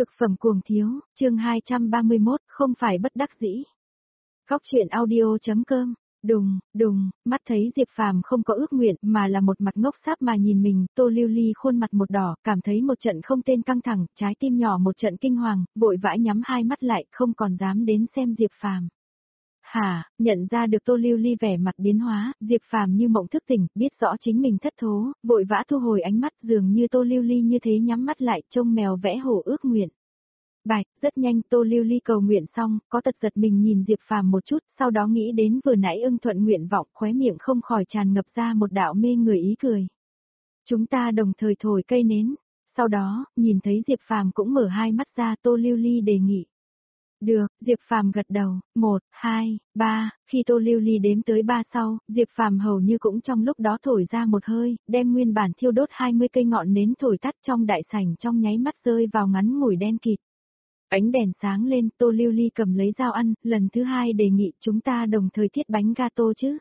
Cực phẩm cuồng thiếu, chương 231, không phải bất đắc dĩ. Góc truyện audio.com, đùng, mắt thấy Diệp Phàm không có ước nguyện mà là một mặt ngốc sáp mà nhìn mình, Tô Lưu Ly khuôn mặt một đỏ, cảm thấy một trận không tên căng thẳng, trái tim nhỏ một trận kinh hoàng, vội vã nhắm hai mắt lại, không còn dám đến xem Diệp Phàm. Hả, nhận ra được Tô Lưu Ly vẻ mặt biến hóa, Diệp Phàm như mộng thức tỉnh, biết rõ chính mình thất thố, vội vã thu hồi ánh mắt, dường như Tô Lưu Ly như thế nhắm mắt lại, trông mèo vẽ hổ ước nguyện. Bạch, rất nhanh Tô Lưu Ly cầu nguyện xong, có tật giật mình nhìn Diệp Phàm một chút, sau đó nghĩ đến vừa nãy ưng thuận nguyện vọng, khóe miệng không khỏi tràn ngập ra một đạo mê người ý cười. Chúng ta đồng thời thổi cây nến, sau đó, nhìn thấy Diệp Phàm cũng mở hai mắt ra, Tô Lưu Ly đề nghị. Được, Diệp Phàm gật đầu, 1, 2, 3, khi Tô Lưu Ly đếm tới 3 sau, Diệp Phàm hầu như cũng trong lúc đó thổi ra một hơi, đem nguyên bản thiêu đốt 20 cây ngọn nến thổi tắt trong đại sảnh trong nháy mắt rơi vào ngắn ngủi đen kịt. Ánh đèn sáng lên, Tô Lưu Ly cầm lấy dao ăn, lần thứ hai đề nghị chúng ta đồng thời thiết bánh gato chứ.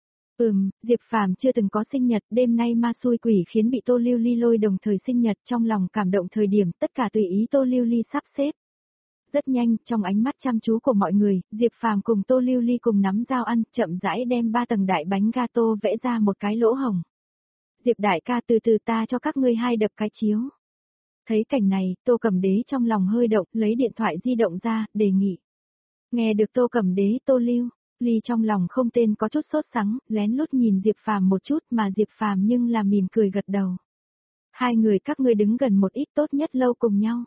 Diệp Phàm chưa từng có sinh nhật, đêm nay ma xui quỷ khiến bị Tô Lưu Ly lôi đồng thời sinh nhật, trong lòng cảm động thời điểm, tất cả tùy ý Tô Lưu Ly sắp xếp. Rất nhanh, trong ánh mắt chăm chú của mọi người, Diệp Phàm cùng Tô Lưu Ly cùng nắm dao ăn, chậm rãi đem 3 tầng đại bánh gato vẽ ra một cái lỗ hổng. Diệp đại ca từ từ ta cho các ngươi hai đập cái chiếu. Thấy cảnh này, Tô Cẩm Đế trong lòng hơi động, lấy điện thoại di động ra, đề nghị. Nghe được Tô Cẩm Đế, Tô Lưu Ly trong lòng không tên có chút sốt sắng, lén lút nhìn Diệp Phàm một chút mà Diệp Phàm nhưng là mỉm cười gật đầu. Hai người các ngươi đứng gần một ít tốt nhất lâu cùng nhau.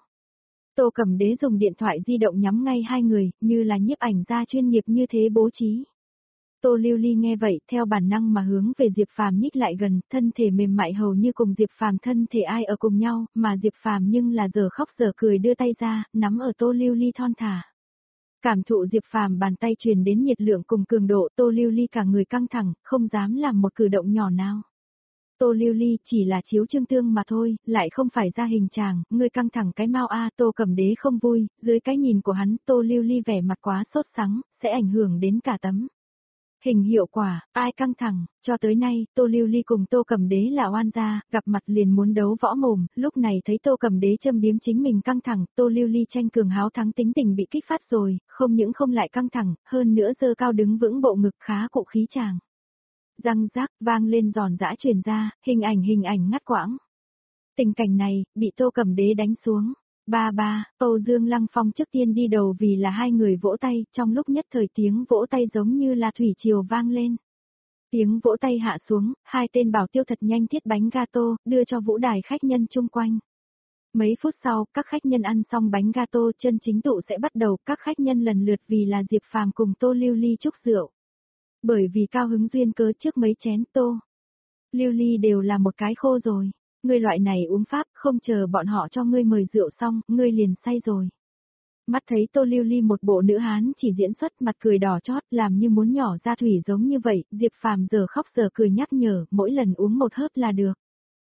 Tô Cẩm Đế dùng điện thoại di động nhắm ngay hai người, như là nhiếp ảnh gia chuyên nghiệp như thế bố trí. Tô Lưu Ly nghe vậy, theo bản năng mà hướng về Diệp Phàm nhích lại gần, thân thể mềm mại hầu như cùng Diệp Phàm thân thể ai ở cùng nhau, mà Diệp Phàm nhưng là giờ khóc giờ cười đưa tay ra, nắm ở Tô Lưu Ly thon thả. Cảm thụ Diệp Phàm bàn tay truyền đến nhiệt lượng cùng cường độ, Tô Lưu Ly cả người căng thẳng, không dám làm một cử động nhỏ nào. Tô Lưu Ly chỉ là chiếu trương tương mà thôi, lại không phải ra hình chàng, ngươi căng thẳng cái mau a. Tô Cẩm Đế không vui, dưới cái nhìn của hắn, Tô Lưu Ly vẻ mặt quá sốt sắng, sẽ ảnh hưởng đến cả tấm hình hiệu quả, ai căng thẳng, cho tới nay, Tô Lưu Ly cùng Tô Cẩm Đế là oan gia, gặp mặt liền muốn đấu võ mồm, lúc này thấy Tô Cẩm Đế châm biếm chính mình căng thẳng, Tô Lưu Ly tranh cường háo thắng tính tình bị kích phát rồi, không những không lại căng thẳng, hơn nữa giơ cao đứng vững bộ ngực khá cụ khí chàng. Răng rác vang lên giòn giã truyền ra, hình ảnh ngắt quãng. Tình cảnh này, bị Tô Cẩm Đế đánh xuống. Ba, Âu Dương Lăng Phong trước tiên đi đầu vì là hai người vỗ tay, trong lúc nhất thời tiếng vỗ tay giống như là thủy triều vang lên. Tiếng vỗ tay hạ xuống, hai tên bảo tiêu thật nhanh thiết bánh gato, đưa cho vũ đài khách nhân chung quanh. Mấy phút sau, các khách nhân ăn xong bánh gato, chân chính tụ sẽ bắt đầu, các khách nhân lần lượt vì là Diệp Phàm cùng Tô Lưu Ly chúc rượu. Bởi vì cao hứng duyên cớ trước mấy chén Tô Lưu Ly đều là một cái khô rồi. Ngươi loại này uống pháp, không chờ bọn họ cho ngươi mời rượu xong, ngươi liền say rồi. Mắt thấy Tô Lưu Ly một bộ nữ hán chỉ diễn xuất mặt cười đỏ chót, làm như muốn nhỏ ra thủy giống như vậy, Diệp Phàm giờ khóc giờ cười nhắc nhở, mỗi lần uống một hớp là được.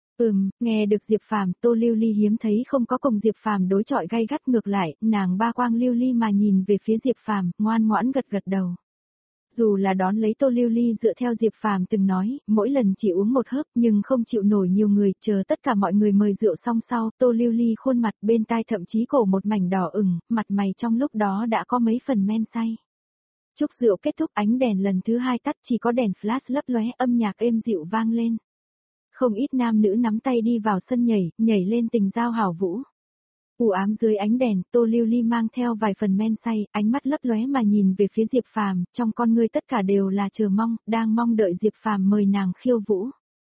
Nghe được Diệp Phàm, Tô Lưu Ly hiếm thấy không có cùng Diệp Phàm đối chọi gay gắt, ngược lại, nàng ba quang Lưu Ly mà nhìn về phía Diệp Phàm, ngoan ngoãn gật gật đầu. Dù là đón lấy Tô Lưu Ly dựa theo Diệp Phàm từng nói, mỗi lần chỉ uống một hớp nhưng không chịu nổi nhiều người, chờ tất cả mọi người mời rượu xong sau, Tô Lưu Ly khuôn mặt bên tai thậm chí cổ một mảnh đỏ ửng, mặt mày trong lúc đó đã có mấy phần men say. Chúc rượu kết thúc, ánh đèn lần thứ hai tắt, chỉ có đèn flash lấp lóe, âm nhạc êm dịu vang lên. Không ít nam nữ nắm tay đi vào sân nhảy lên tình giao hảo vũ. U ám dưới ánh đèn, Tô Lưu Ly mang theo vài phần men say, ánh mắt lấp lóe mà nhìn về phía Diệp Phàm, trong con ngươi tất cả đều là chờ mong, đang mong đợi Diệp Phàm mời nàng khiêu vũ.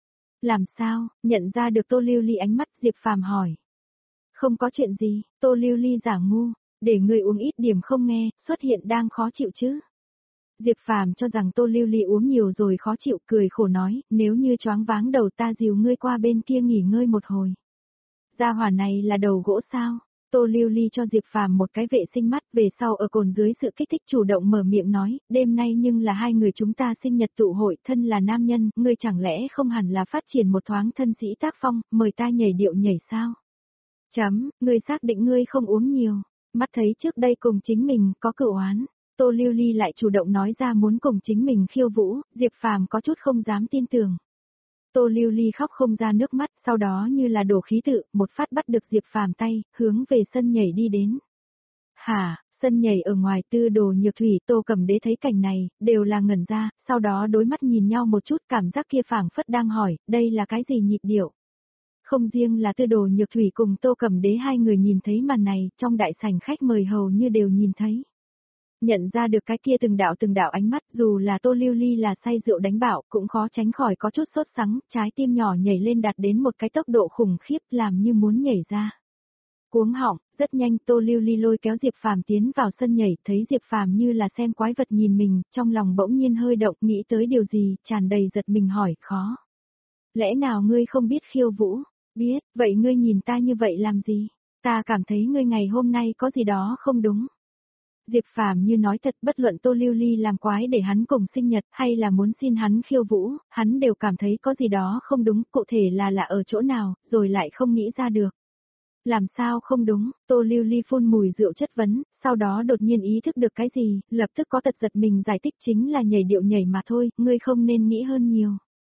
Làm sao, nhận ra được Tô Lưu Ly ánh mắt, Diệp Phàm hỏi. Không có chuyện gì, Tô Lưu Ly giả ngu, để người uống ít điểm không nghe, xuất hiện đang khó chịu chứ. Diệp Phàm cho rằng Tô Lưu Ly uống nhiều rồi khó chịu, cười khổ nói, nếu như choáng váng đầu ta dìu ngươi qua bên kia nghỉ ngơi một hồi. Gia hỏa này là đầu gỗ sao? Tô Lưu Ly cho Diệp Phàm một cái vệ sinh mắt, về sau ở cồn dưới sự kích thích chủ động mở miệng nói, đêm nay nhưng là hai người chúng ta sinh nhật tụ hội, thân là nam nhân, ngươi chẳng lẽ không hẳn là phát triển một thoáng thân sĩ tác phong, mời ta nhảy điệu nhảy sao? Ngươi xác định ngươi không uống nhiều, mắt thấy trước đây cùng chính mình có cửu oán, Tô Lưu Ly lại chủ động nói ra muốn cùng chính mình khiêu vũ, Diệp Phàm có chút không dám tin tưởng. Tô Lưu Ly khóc không ra nước mắt, sau đó như là đổ khí tự, một phát bắt được Diệp Phàm tay, hướng về sân nhảy đi đến. Hả, sân nhảy ở ngoài Tư Đồ Nhược Thủy, Tô Cẩm Đế thấy cảnh này, đều là ngẩn ra, sau đó đối mắt nhìn nhau một chút, cảm giác kia phảng phất đang hỏi, đây là cái gì nhịp điệu? Không riêng là Tư Đồ Nhược Thủy cùng Tô Cẩm Đế hai người nhìn thấy màn này, trong đại sảnh khách mời hầu như đều nhìn thấy. Nhận ra được cái kia từng đạo ánh mắt, dù là Tô Lưu Ly là say rượu đánh bạo, cũng khó tránh khỏi có chút sốt sắng, trái tim nhỏ nhảy lên đạt đến một cái tốc độ khủng khiếp làm như muốn nhảy ra. Cuống họng, rất nhanh Tô Lưu Ly lôi kéo Diệp Phàm tiến vào sân nhảy, thấy Diệp Phàm như là xem quái vật nhìn mình, trong lòng bỗng nhiên hơi động, nghĩ tới điều gì, tràn đầy giật mình hỏi, khó. Lẽ nào ngươi không biết khiêu vũ? Biết, vậy ngươi nhìn ta như vậy làm gì? Ta cảm thấy ngươi ngày hôm nay có gì đó không đúng. Diệp Phàm như nói thật, bất luận Tô Lưu Ly làm quái để hắn cùng sinh nhật hay là muốn xin hắn khiêu vũ, hắn đều cảm thấy có gì đó không đúng, cụ thể là ở chỗ nào, rồi lại không nghĩ ra được. Làm sao không đúng, Tô Lưu Ly phun mùi rượu chất vấn, sau đó đột nhiên ý thức được cái gì, lập tức có tật giật mình giải thích chính là nhảy điệu nhảy mà thôi, ngươi không nên nghĩ hơn nhiều.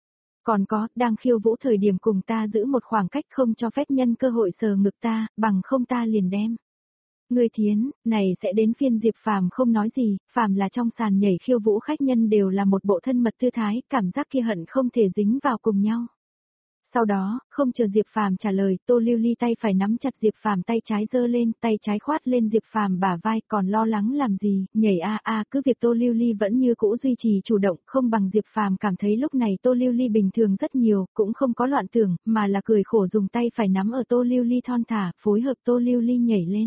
Còn có, đang khiêu vũ thời điểm cùng ta giữ một khoảng cách không cho phép nhân cơ hội sờ ngực ta, bằng không ta liền đem. Ngươi thiến, này sẽ đến phiên Diệp Phàm không nói gì, phàm là trong sàn nhảy khiêu vũ khách nhân đều là một bộ thân mật tư thái, cảm giác kia hận không thể dính vào cùng nhau. Sau đó, không chờ Diệp Phàm trả lời, Tô Lưu Ly tay phải nắm chặt Diệp Phàm tay trái giơ lên, tay trái khoát lên Diệp Phàm bả vai, còn lo lắng làm gì, nhảy cứ việc Tô Lưu Ly vẫn như cũ duy trì chủ động, không bằng Diệp Phàm cảm thấy lúc này Tô Lưu Ly bình thường rất nhiều, cũng không có loạn tưởng, mà là cười khổ dùng tay phải nắm ở Tô Lưu Ly thon thả, phối hợp Tô Lưu Ly nhảy lên.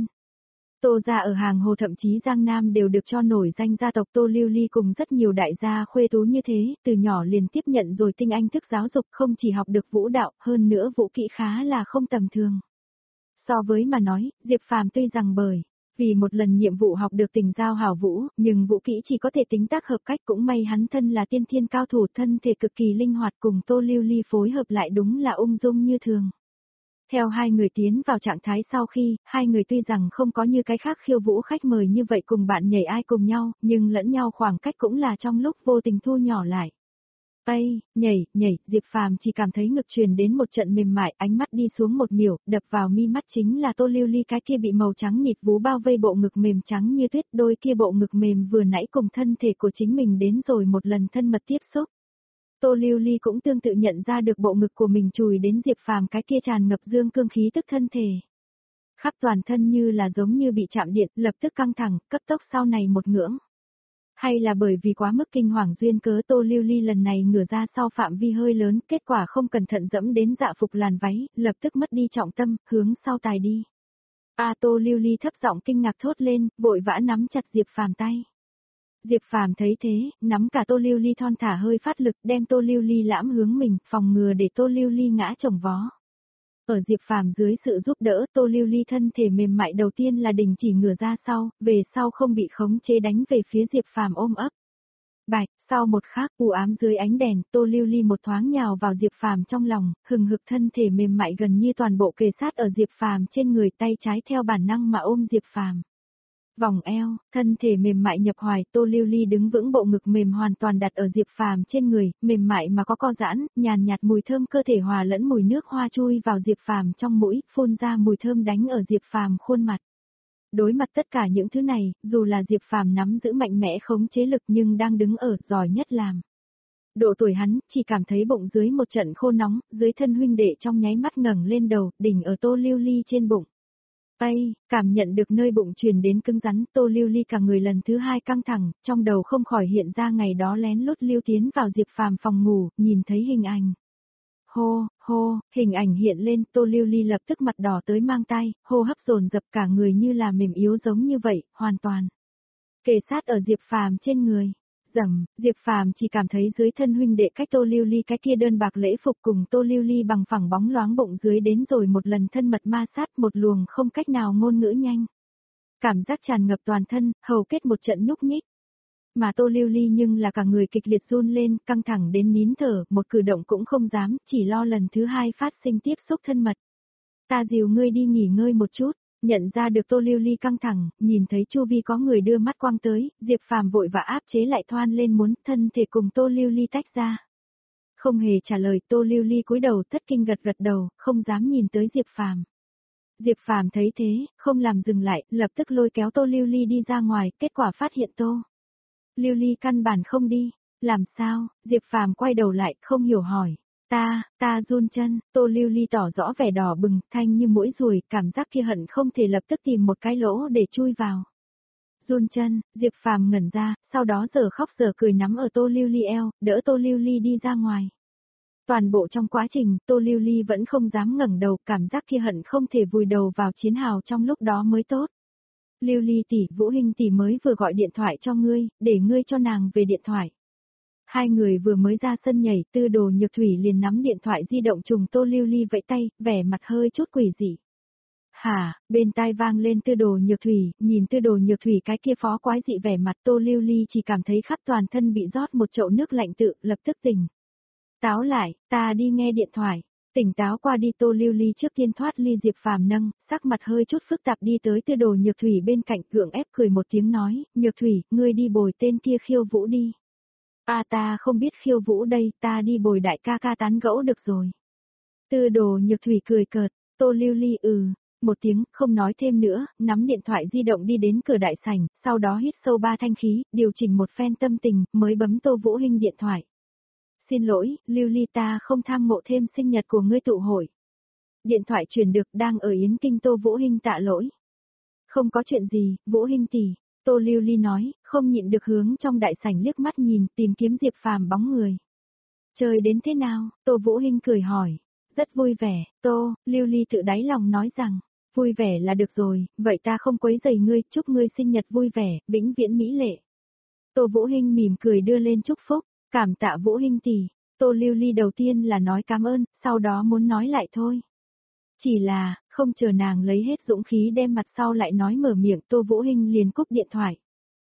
Tô gia ở Hàng Hồ thậm chí Giang Nam đều được cho nổi danh gia tộc Tô Lưu Ly cùng rất nhiều đại gia khuê tú như thế, từ nhỏ liền tiếp nhận rồi tinh anh thức giáo dục, không chỉ học được vũ đạo, hơn nữa vũ kỹ khá là không tầm thường. So với mà nói, Diệp Phàm tuy rằng bởi vì một lần nhiệm vụ học được tình giao hảo vũ, nhưng vũ kỹ chỉ có thể tính tác hợp cách, cũng may hắn thân là tiên thiên cao thủ, thân thể cực kỳ linh hoạt, cùng Tô Lưu Ly phối hợp lại đúng là ung dung như thường. Theo hai người tiến vào trạng thái sau khi, hai người tuy rằng không có như cái khác khiêu vũ khách mời như vậy cùng bạn nhảy ai cùng nhau, nhưng lẫn nhau khoảng cách cũng là trong lúc vô tình thu nhỏ lại. Ây, nhảy, Diệp Phàm chỉ cảm thấy ngực truyền đến một trận mềm mại, ánh mắt đi xuống một miểu, đập vào mi mắt chính là Tô Lưu Ly cái kia bị màu trắng nịt vú bao vây bộ ngực mềm trắng như tuyết, đôi kia bộ ngực mềm vừa nãy cùng thân thể của chính mình đến rồi một lần thân mật tiếp xúc. Tô Lưu Ly cũng tương tự nhận ra được bộ ngực của mình chùi đến Diệp Phàm cái kia tràn ngập dương cương khí tức thân thể. Khắp toàn thân như là giống như bị chạm điện, lập tức căng thẳng, cấp tốc sau này một ngưỡng. Hay là bởi vì quá mức kinh hoàng duyên cớ Tô Lưu Ly lần này ngửa ra sau phạm vi hơi lớn, kết quả không cẩn thận dẫm đến dạ phục làn váy, lập tức mất đi trọng tâm, hướng sau tài đi. Tô Lưu Ly thấp giọng kinh ngạc thốt lên, vội vã nắm chặt Diệp Phàm tay. Diệp Phàm thấy thế, nắm cả Tô Lưu Ly thon thả hơi phát lực, đem Tô Lưu Ly lãm hướng mình, phòng ngừa để Tô Lưu Ly ngã chồng vó. Ở Diệp Phàm dưới sự giúp đỡ, Tô Lưu Ly thân thể mềm mại đầu tiên là đình chỉ ngửa ra sau, về sau không bị khống chế đánh về phía Diệp Phàm ôm ấp. Bạch, sau một khắc u ám dưới ánh đèn, Tô Lưu Ly một thoáng nhào vào Diệp Phàm trong lòng, hừng hực thân thể mềm mại gần như toàn bộ kề sát ở Diệp Phàm trên người, tay trái theo bản năng mà ôm Diệp Phàm. Vòng eo, thân thể mềm mại nhập hoài, Tô Lưu Ly đứng vững, bộ ngực mềm hoàn toàn đặt ở Diệp Phàm trên người, mềm mại mà có co giãn, nhàn nhạt mùi thơm cơ thể hòa lẫn mùi nước hoa chui vào Diệp Phàm trong mũi, phun ra mùi thơm đánh ở Diệp Phàm khuôn mặt. Đối mặt tất cả những thứ này, dù là Diệp Phàm nắm giữ mạnh mẽ khống chế lực nhưng đang đứng ở giỏi nhất làm. Độ tuổi hắn, chỉ cảm thấy bụng dưới một trận khô nóng, dưới thân huynh đệ trong nháy mắt ngẩng lên đầu, đỉnh ở Tô Lưu Ly trên bụng. Cảm nhận được nơi bụng truyền đến cứng rắn, Tô Lưu Ly cả người lần thứ hai căng thẳng, trong đầu không khỏi hiện ra ngày đó lén lút lưu tiến vào Diệp Phàm phòng ngủ, nhìn thấy hình ảnh. Hô, hình ảnh hiện lên, Tô Lưu Ly lập tức mặt đỏ tới mang tai, hô hấp dồn dập, cả người như là mềm yếu giống như vậy, hoàn toàn kề sát ở Diệp Phàm trên người. Diệp Phàm chỉ cảm thấy dưới thân huynh đệ cách Tô Lưu Ly cái kia đơn bạc lễ phục cùng Tô Lưu Ly bằng phẳng bóng loáng bụng dưới đến rồi một lần thân mật ma sát, một luồng không cách nào ngôn ngữ nhanh. Cảm giác tràn ngập toàn thân, hầu kết một trận nhúc nhích. Mà Tô Lưu Ly nhưng là cả người kịch liệt run lên, căng thẳng đến nín thở, một cử động cũng không dám, chỉ lo lần thứ hai phát sinh tiếp xúc thân mật. Ta dìu ngươi đi nghỉ ngơi một chút. Nhận ra được Tô Lưu Ly căng thẳng, nhìn thấy chu vi có người đưa mắt quang tới, Diệp Phàm vội và áp chế lại thoan lên muốn thân thể cùng Tô Lưu Ly tách ra. Không hề trả lời, Tô Lưu Ly cúi đầu thất kinh gật gật đầu, không dám nhìn tới Diệp Phàm. Diệp Phàm thấy thế, không làm dừng lại, lập tức lôi kéo Tô Lưu Ly đi ra ngoài, kết quả phát hiện Tô Lưu Ly căn bản không đi. Làm sao? Diệp Phàm quay đầu lại, không hiểu hỏi. Ta run chân, Tô Lưu Ly tỏ rõ vẻ đỏ bừng, thanh như mũi ruồi, cảm giác kia hận không thể lập tức tìm một cái lỗ để chui vào. Run chân, Diệp Phàm ngẩn ra, sau đó giờ khóc giờ cười nắm ở Tô Lưu Ly eo, đỡ Tô Lưu Ly đi ra ngoài. Toàn bộ trong quá trình, Tô Lưu Ly vẫn không dám ngẩng đầu, cảm giác kia hận không thể vùi đầu vào chiến hào trong lúc đó mới tốt. Lưu Ly tỷ, Vũ Hinh tỷ mới vừa gọi điện thoại cho ngươi, để ngươi cho nàng về điện thoại. Hai người vừa mới ra sân nhảy, Tư Đồ Nhược Thủy liền nắm điện thoại di động trùng Tô Lưu Ly vẫy tay, vẻ mặt hơi chút quỷ dị. Hả, bên tai vang lên Tư Đồ Nhược Thủy, nhìn Tư Đồ Nhược Thủy cái kia phó quái dị vẻ mặt Tô Lưu Ly chỉ cảm thấy khắp toàn thân bị rót một chậu nước lạnh tự, lập tức tỉnh. Táo lại, ta đi nghe điện thoại. Tỉnh táo qua đi Tô Lưu Ly trước tiên thoát ly Diệp Phàm nâng, sắc mặt hơi chút phức tạp đi tới Tư Đồ Nhược Thủy bên cạnh gượng ép cười một tiếng nói, Nhược Thủy, ngươi đi bồi tên kia khiêu vũ đi. Ta không biết khiêu vũ đây, ta đi bồi đại ca ca tán gẫu được rồi. Tư Đồ Nhược Thủy cười cợt, Tô Lưu Ly một tiếng, không nói thêm nữa, nắm điện thoại di động đi đến cửa đại sảnh, sau đó hít sâu 3 thanh khí, điều chỉnh một phen tâm tình, mới bấm Tô Vũ Hinh điện thoại. Xin lỗi, Lưu Ly ta không tham ngộ thêm sinh nhật của ngươi tụ hội. Điện thoại truyền được đang ở Yến Kinh Tô Vũ Hinh tạ lỗi. Không có chuyện gì, Vũ Hinh tỷ, Tô Lưu Ly nói, không nhịn được hướng trong đại sảnh liếc mắt nhìn, tìm kiếm Diệp Phàm bóng người. Chơi đến thế nào? Tô Vũ Hinh cười hỏi. Rất vui vẻ, Lưu Ly tự đáy lòng nói rằng, vui vẻ là được rồi, vậy ta không quấy rầy ngươi, chúc ngươi sinh nhật vui vẻ, vĩnh viễn mỹ lệ. Tô Vũ Hinh mỉm cười đưa lên chúc phúc, cảm tạ Vũ Hinh tỷ. Tô Lưu Ly đầu tiên là nói cảm ơn, sau đó muốn nói lại thôi. Chỉ là, không chờ nàng lấy hết dũng khí đem mặt sau lại nói mở miệng, Tô Vũ Hinh liền cúp điện thoại.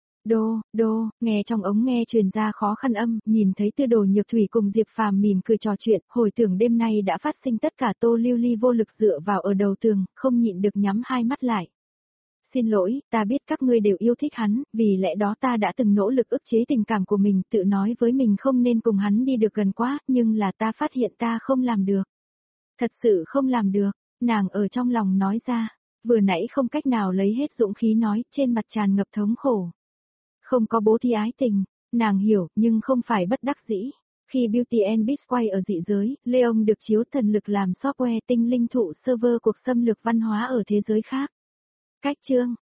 Nghe trong ống nghe truyền ra khó khăn âm, nhìn thấy Tư Đồ Nhược Thủy cùng Diệp Phàm mỉm cười trò chuyện, hồi tưởng đêm nay đã phát sinh tất cả. Tô Lưu Ly vô lực dựa vào ở đầu tường, không nhịn được nhắm hai mắt lại. Xin lỗi, ta biết các ngươi đều yêu thích hắn, vì lẽ đó ta đã từng nỗ lực ức chế tình cảm của mình, tự nói với mình không nên cùng hắn đi được gần quá, nhưng là ta phát hiện ta không làm được. Thật sự không làm được, nàng ở trong lòng nói ra, vừa nãy không cách nào lấy hết dũng khí nói, trên mặt tràn ngập thống khổ. Không có bố thí ái tình, nàng hiểu, nhưng không phải bất đắc dĩ. Khi Beauty and Beast quay ở dị giới, Leon được chiếu thần lực làm software tinh linh thụ server cuộc xâm lược văn hóa ở thế giới khác. Cách chương